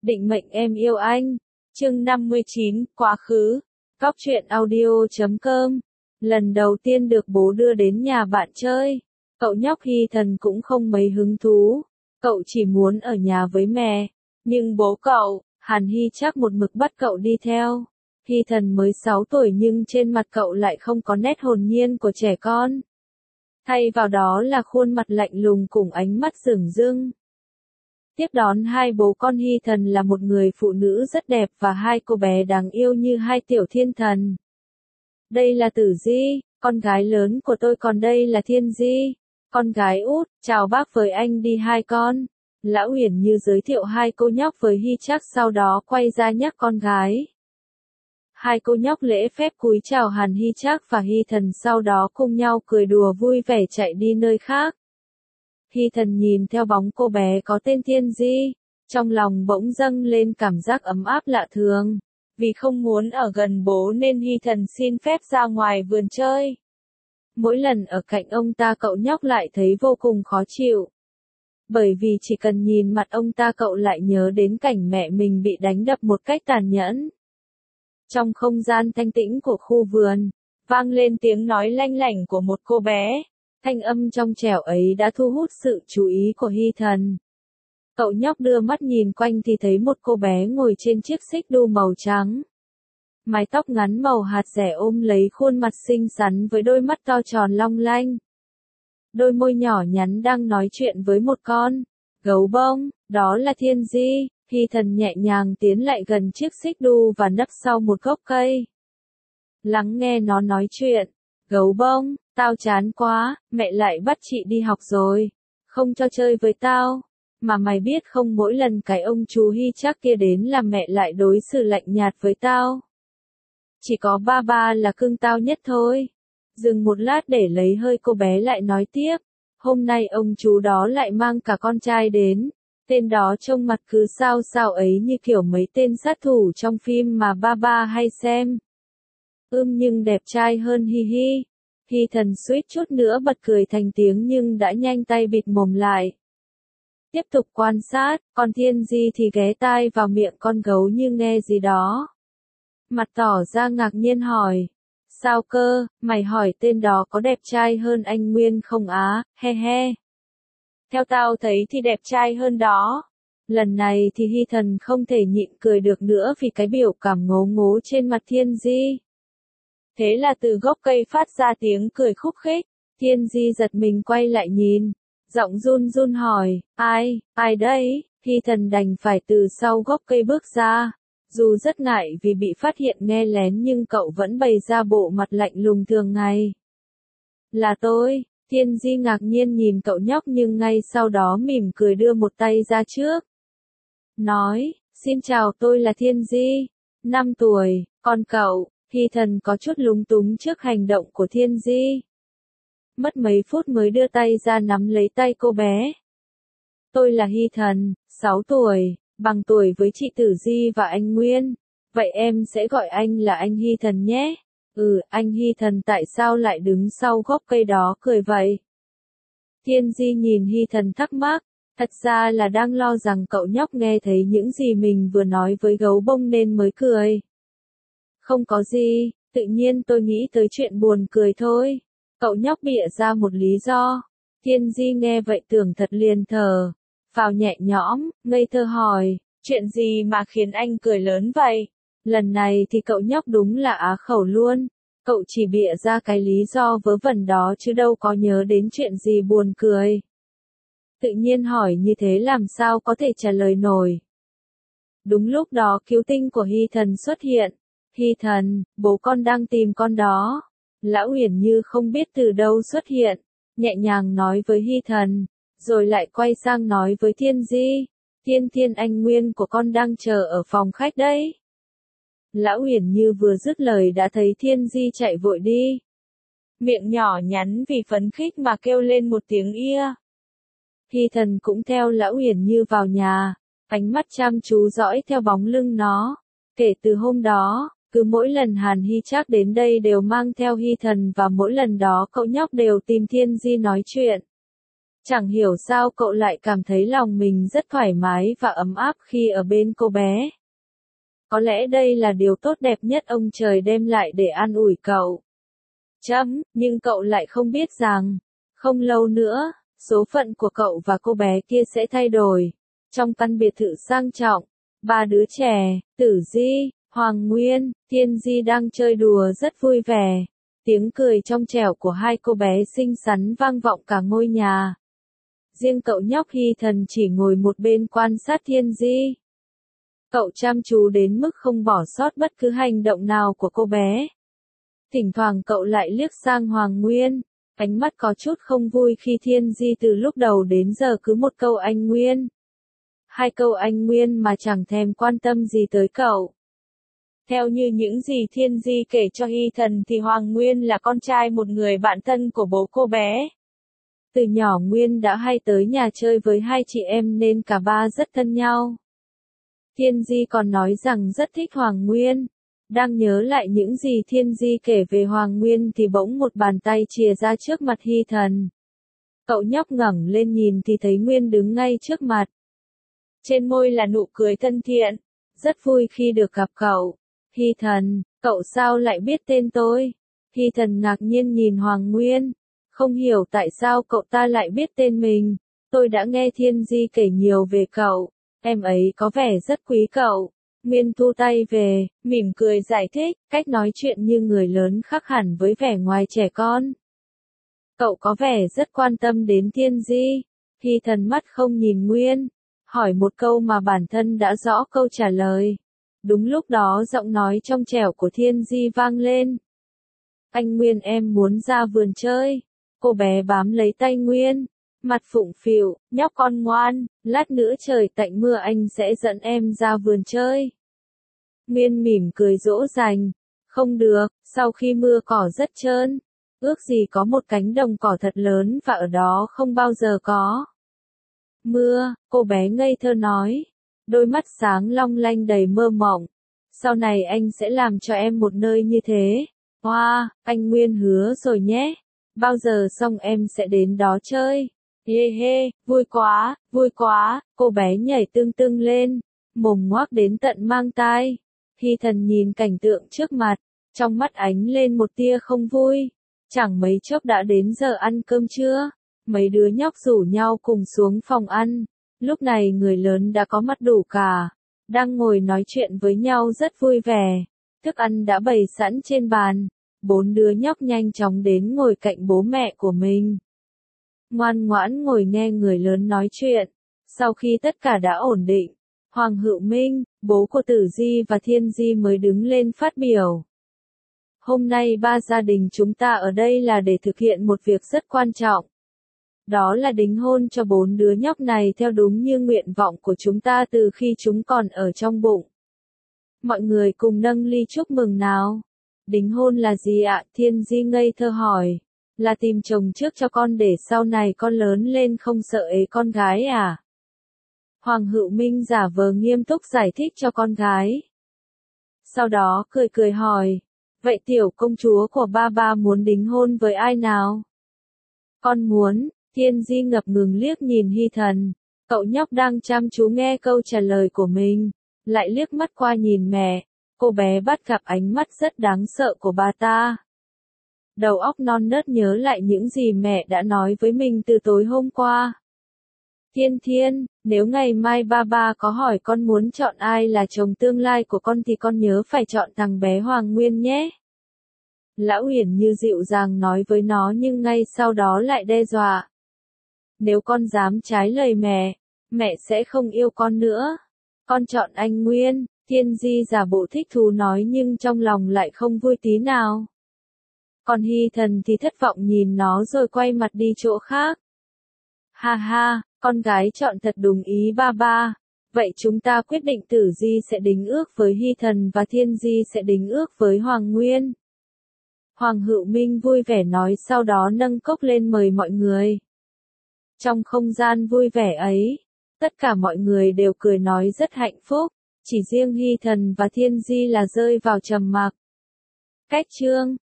Định mệnh em yêu anh. Chương 59, quá khứ. Cóc truyện audio.com. Lần đầu tiên được bố đưa đến nhà bạn chơi, cậu nhóc Hy Thần cũng không mấy hứng thú. Cậu chỉ muốn ở nhà với mẹ. Nhưng bố cậu, Hàn Hy Trác một mực bắt cậu đi theo. Hy Thần mới 6 tuổi nhưng trên mặt cậu lại không có nét hồn nhiên của trẻ con. Thay vào đó là khuôn mặt lạnh lùng cùng ánh mắt dửng dưng. Tiếp đón hai bố con Hy Thần là một người phụ nữ rất đẹp và hai cô bé đáng yêu như hai tiểu thiên thần. Đây là Tử Di, con gái lớn của tôi, còn đây là Thiên Di, con gái út, chào bác với anh đi hai con. Lão Uyển Như giới thiệu hai cô nhóc với Hy Trác, sau đó quay ra nhắc con gái. Hai cô nhóc lễ phép cúi chào Hàn Hy Trác và Hy Thần, sau đó cùng nhau cười đùa vui vẻ chạy đi nơi khác. Hy Thần nhìn theo bóng cô bé có tên Thiên Di, trong lòng bỗng dâng lên cảm giác ấm áp lạ thường. Vì không muốn ở gần bố nên Hy Thần xin phép ra ngoài vườn chơi. Mỗi lần ở cạnh ông ta cậu nhóc lại thấy vô cùng khó chịu. Bởi vì chỉ cần nhìn mặt ông ta cậu lại nhớ đến cảnh mẹ mình bị đánh đập một cách tàn nhẫn. Trong không gian thanh tĩnh của khu vườn, vang lên tiếng nói lanh lảnh của một cô bé. Thanh âm trong trẻo ấy đã thu hút sự chú ý của Hy Thần. Cậu nhóc đưa mắt nhìn quanh thì thấy một cô bé ngồi trên chiếc xích đu màu trắng. Mái tóc ngắn màu hạt rẻ ôm lấy khuôn mặt xinh xắn với đôi mắt to tròn long lanh. Đôi môi nhỏ nhắn đang nói chuyện với một con gấu bông, đó là Thiên Di. Hy Thần nhẹ nhàng tiến lại gần chiếc xích đu và nấp sau một gốc cây. Lắng nghe nó nói chuyện. Gấu bông, tao chán quá, mẹ lại bắt chị đi học rồi. Không cho chơi với tao. Mà mày biết không, mỗi lần cái ông chú Hy Trác kia đến là mẹ lại đối xử lạnh nhạt với tao. Chỉ có ba ba là cưng tao nhất thôi. Dừng một lát để lấy hơi, cô bé lại nói tiếp. Hôm nay ông chú đó lại mang cả con trai đến. Tên đó trông mặt cứ sao sao ấy, như kiểu mấy tên sát thủ trong phim mà ba ba hay xem. Nhưng đẹp trai hơn hi hi. Hy Thần suýt chút nữa bật cười thành tiếng nhưng đã nhanh tay bịt mồm lại. Tiếp tục quan sát, còn Thiên Di thì ghé tai vào miệng con gấu như nghe gì đó. Mặt tỏ ra ngạc nhiên hỏi. Sao cơ, mày hỏi tên đó có đẹp trai hơn anh Nguyên không á, he he. Theo tao thấy thì đẹp trai hơn đó. Lần này thì Hy Thần không thể nhịn cười được nữa vì cái biểu cảm ngố ngố trên mặt Thiên Di. Thế là từ gốc cây phát ra tiếng cười khúc khích. Thiên Di giật mình quay lại nhìn. Giọng run run hỏi, ai đấy? Hy Thần đành phải từ sau gốc cây bước ra. Dù rất ngại vì bị phát hiện nghe lén nhưng cậu vẫn bày ra bộ mặt lạnh lùng thường ngày. Là tôi. Thiên Di ngạc nhiên nhìn cậu nhóc nhưng ngay sau đó mỉm cười đưa một tay ra trước. Nói, xin chào, tôi là Thiên Di, 5 tuổi, còn cậu? Hy Thần có chút lúng túng trước hành động của Thiên Di. Mất mấy phút mới đưa tay ra nắm lấy tay cô bé. Tôi là Hy Thần, 6 tuổi, bằng tuổi với chị Tử Di và anh Nguyên. Vậy em sẽ gọi anh là anh Hy Thần nhé. Anh Hy Thần tại sao lại đứng sau gốc cây đó cười vậy? Thiên Di nhìn Hy Thần thắc mắc. Thật ra là đang lo rằng cậu nhóc nghe thấy những gì mình vừa nói với gấu bông nên mới cười. Không có gì, tự nhiên tôi nghĩ tới chuyện buồn cười thôi. Cậu nhóc bịa ra một lý do. Thiên Di nghe vậy tưởng thật liền thở phào nhẹ nhõm, ngây thơ hỏi, chuyện gì mà khiến anh cười lớn vậy? Lần này thì cậu nhóc đúng là á khẩu luôn. Cậu chỉ bịa ra cái lý do vớ vẩn đó chứ đâu có nhớ đến chuyện gì buồn cười. Tự nhiên hỏi như thế làm sao có thể trả lời nổi. Đúng lúc đó cứu tinh của Hy Thần xuất hiện. Hy Thần, bố con đang tìm con đó. Lão Uyển Như không biết từ đâu xuất hiện, nhẹ nhàng nói với Hy Thần, rồi lại quay sang nói với Thiên Di. Thiên, anh Nguyên của con đang chờ ở phòng khách đấy. Lão Uyển Như vừa dứt lời đã thấy Thiên Di chạy vội đi. Miệng nhỏ nhắn vì phấn khích mà kêu lên một tiếng ia. Hy Thần cũng theo Lão Uyển Như vào nhà, ánh mắt chăm chú dõi theo bóng lưng nó. Kể từ hôm đó, cứ mỗi lần Hàn Hy Trác đến đây đều mang theo Hy Thần và mỗi lần đó cậu nhóc đều tìm Thiên Di nói chuyện. Chẳng hiểu sao cậu lại cảm thấy lòng mình rất thoải mái và ấm áp khi ở bên cô bé. Có lẽ đây là điều tốt đẹp nhất ông trời đem lại để an ủi cậu. Nhưng cậu lại không biết rằng, không lâu nữa, số phận của cậu và cô bé kia sẽ thay đổi. Trong căn biệt thự sang trọng, ba đứa trẻ, Tử Di, Hoàng Nguyên, Thiên Di đang chơi đùa rất vui vẻ. Tiếng cười trong trẻo của hai cô bé xinh xắn vang vọng cả ngôi nhà. Riêng cậu nhóc Hy Thần chỉ ngồi một bên quan sát Thiên Di. Cậu chăm chú đến mức không bỏ sót bất cứ hành động nào của cô bé. Thỉnh thoảng cậu lại liếc sang Hoàng Nguyên, ánh mắt có chút không vui khi Thiên Di từ lúc đầu đến giờ cứ một câu anh Nguyên. Hai câu anh Nguyên mà chẳng thèm quan tâm gì tới cậu. Theo như những gì Thiên Di kể cho Hy Thần thì Hoàng Nguyên là con trai một người bạn thân của bố cô bé. Từ nhỏ Nguyên đã hay tới nhà chơi với hai chị em nên cả ba rất thân nhau. Thiên Di còn nói rằng rất thích Hoàng Nguyên. Đang nhớ lại những gì Thiên Di kể về Hoàng Nguyên thì bỗng một bàn tay chìa ra trước mặt Hy Thần. Cậu nhóc ngẩng lên nhìn thì thấy Nguyên đứng ngay trước mặt. Trên môi là nụ cười thân thiện. Rất vui khi được gặp cậu. Hy Thần, cậu sao lại biết tên tôi? Hy Thần ngạc nhiên nhìn Hoàng Nguyên. Không hiểu tại sao cậu ta lại biết tên mình. Tôi đã nghe Thiên Di kể nhiều về cậu. Em ấy có vẻ rất quý cậu. Nguyên thu tay về, mỉm cười giải thích, cách nói chuyện như người lớn khác hẳn với vẻ ngoài trẻ con. Cậu có vẻ rất quan tâm đến Thiên Di. Hy Thần mắt không nhìn Nguyên, hỏi một câu mà bản thân đã rõ câu trả lời. Đúng lúc đó giọng nói trong trẻo của Thiên Di vang lên. Anh Nguyên em muốn ra vườn chơi. Cô bé bám lấy tay Nguyên, mặt phụng phịu, nhóc con ngoan, lát nữa trời tạnh mưa anh sẽ dẫn em ra vườn chơi. Nguyên mỉm cười dỗ dành, không được, sau khi mưa cỏ rất trơn, ước gì có một cánh đồng cỏ thật lớn và ở đó không bao giờ có mưa, cô bé ngây thơ nói, đôi mắt sáng long lanh đầy mơ mộng. Sau này anh sẽ làm cho em một nơi như thế. Wow, anh Nguyên hứa rồi nhé. Bao giờ xong em sẽ đến đó chơi. He, vui quá, cô bé nhảy tưng tưng lên, mồm ngoác đến tận mang tai. Hy Thần nhìn cảnh tượng trước mặt, trong mắt ánh lên một tia không vui. Chẳng mấy chốc đã đến giờ ăn cơm trưa, mấy đứa nhóc rủ nhau cùng xuống phòng ăn. Lúc này người lớn đã có mặt đủ cả, đang ngồi nói chuyện với nhau rất vui vẻ. Thức ăn đã bày sẵn trên bàn. 4 đứa nhóc nhanh chóng đến ngồi cạnh bố mẹ của mình. Ngoan ngoãn ngồi nghe người lớn nói chuyện. Sau khi tất cả đã ổn định, Hoàng Hữu Minh, bố của Tử Di và Thiên Di mới đứng lên phát biểu. Hôm nay ba gia đình chúng ta ở đây là để thực hiện một việc rất quan trọng. Đó là đính hôn cho 4 đứa nhóc này theo đúng như nguyện vọng của chúng ta từ khi chúng còn ở trong bụng. Mọi người cùng nâng ly chúc mừng nào. Đính hôn là gì ạ? Thiên Di ngây thơ hỏi. Là tìm chồng trước cho con để sau này con lớn lên không sợ ế con gái à? Hoàng Hữu Minh giả vờ nghiêm túc giải thích cho con gái. Sau đó cười cười hỏi. Vậy tiểu công chúa của ba muốn đính hôn với ai nào? Con muốn. Thiên Di ngập ngừng liếc nhìn Hy Thần. Cậu nhóc đang chăm chú nghe câu trả lời của mình. Lại liếc mắt qua nhìn mẹ. Cô bé bắt gặp ánh mắt rất đáng sợ của bà ta. Đầu óc non nớt nhớ lại những gì mẹ đã nói với mình từ tối hôm qua. Thiên, nếu ngày mai ba có hỏi con muốn chọn ai là chồng tương lai của con thì con nhớ phải chọn thằng bé Hoàng Nguyên nhé. Lão Uyển Như dịu dàng nói với nó nhưng ngay sau đó lại đe dọa. Nếu con dám trái lời mẹ sẽ không yêu con nữa. Con chọn anh Nguyên. Thiên Di giả bộ thích thú nói nhưng trong lòng lại không vui tí nào. Còn Hy Thần thì thất vọng nhìn nó rồi quay mặt đi chỗ khác. Ha, con gái chọn thật đúng ý ba. Vậy chúng ta quyết định Tử Di sẽ đính ước với Hy Thần và Thiên Di sẽ đính ước với Hoàng Nguyên. Hoàng Hữu Minh vui vẻ nói sau đó nâng cốc lên mời mọi người. Trong không gian vui vẻ ấy, tất cả mọi người đều cười nói rất hạnh phúc. Chỉ riêng Hy Thần và Thiên Di là rơi vào trầm mặc. Cách chương